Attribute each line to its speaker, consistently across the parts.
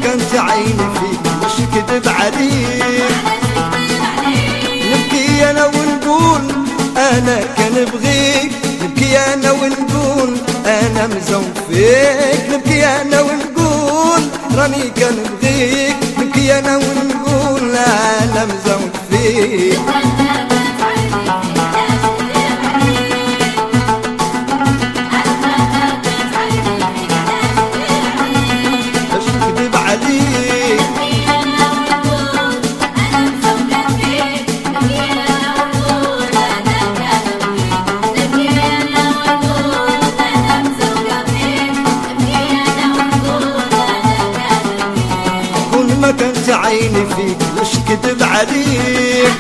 Speaker 1: كانت عيني فيك مش كذب عليك. نبكي انا ونقول انا كان بغيك، نبكي انا ونقول انا مزوم فيك. نبكي انا ونقول راني كان بغيك، نبكي انا ونقول انا مزوم فيك. كانت عيني فيك ليش كذب عليك،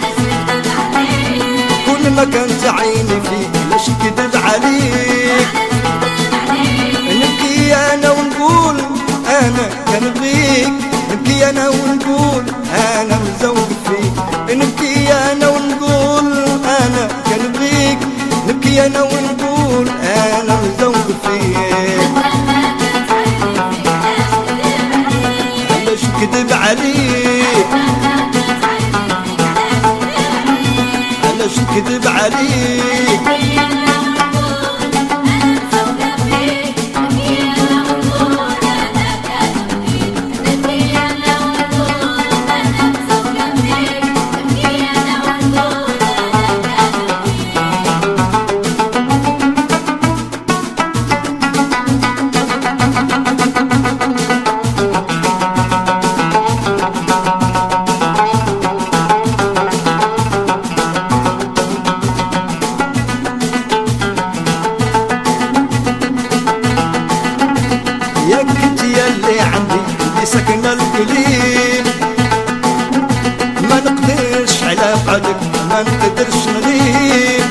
Speaker 1: كل ما كانت عيني فيك ليش كذب عليك. نبكي انا ونقول انا كان بغيك، نبكي انا ونقول انا مزوج فيك. نبكي انا ونقول انا كان بغيك، نبكي انا ونقول انا مزوج فيك. كذب عليك أنا شو كذب عليك. يا كنت ياللي عندي اللي سكن القليل، ما نقدرش على بعدك ما نقدرش نغيب.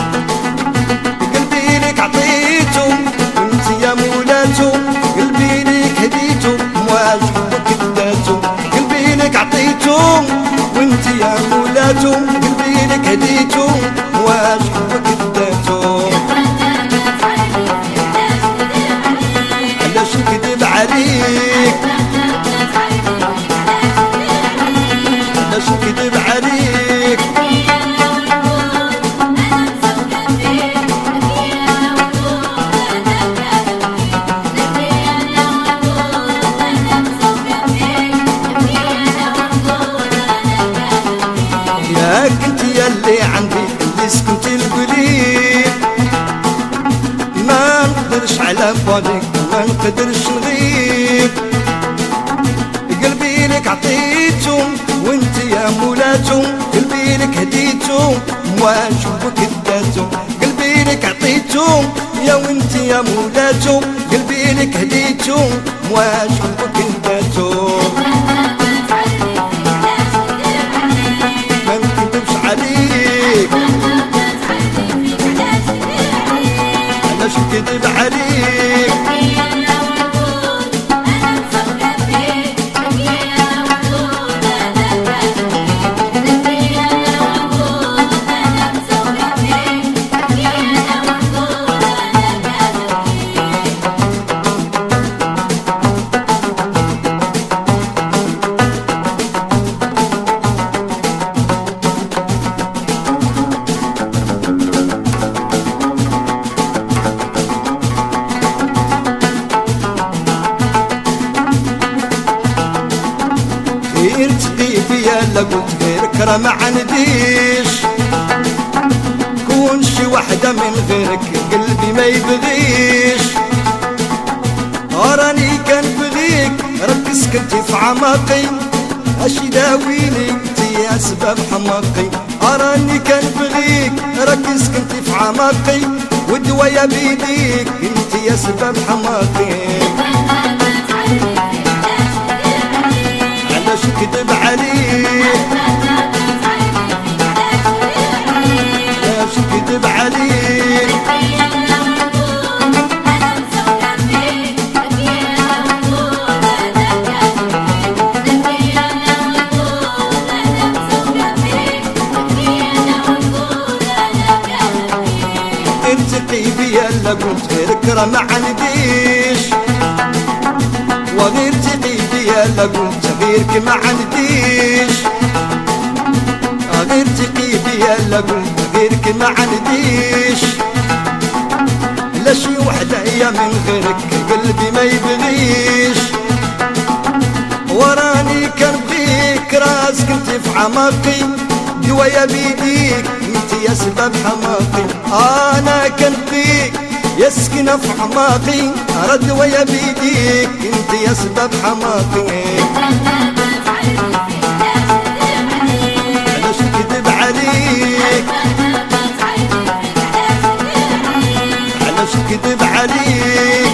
Speaker 1: قلبي لك عطيته وانت يا مولاته، قلبي لك هديته مواجهك اداته. قلبي لك عطيته وانت يا مولاته، قلبي لك هديته مواجهك اداته. علاش كذب عليك علاش كذب عليك. يا كنت ياللي عندي اللي سكنت القليل، ما نقدرش على بعدك ما نقدرش نغيب. قلبي لك عطيته وانت يا مولاته، قلبي لك هديته مواجهك اداته. قلبي لك عطيته يا وانت يا مولاته، قلبي لك هديته مواجهك اداته. ما نكذبش عليك علاش كذب عليك. تدي فيا لا قلت غيرك راه ما عنديش، كون شي وحده من غيرك قلبي ما يبغيش. راني كان بغيك راك سكنتي في عماقي، اش يداويني انت يا سبب حماقي. راني كان بغيك راك سكنتي في عماقي، والدوايا بيديك انت يا سبب حماقي. علاش كذب عليك علاش كذب عليك. ارتقي بيا لا قلت غيرك راه ما عنديش، وغير ارتقي بيا يلا قلت غيرك ما عنديش، غير تقيبي يلا قلت غيرك ما عنديش، لا شي وحدة من غيرك قلبي ما يبغيش، وراني كنبغيك راسك انت في عماقي، دوايا بيديك انت يا سبب حماقي، انا كنبغيك يا سكنة في عماقي، رد ويا بيديك انت يا سبب حماقي. علاش نكذب عليك، علاش نكذب عليك،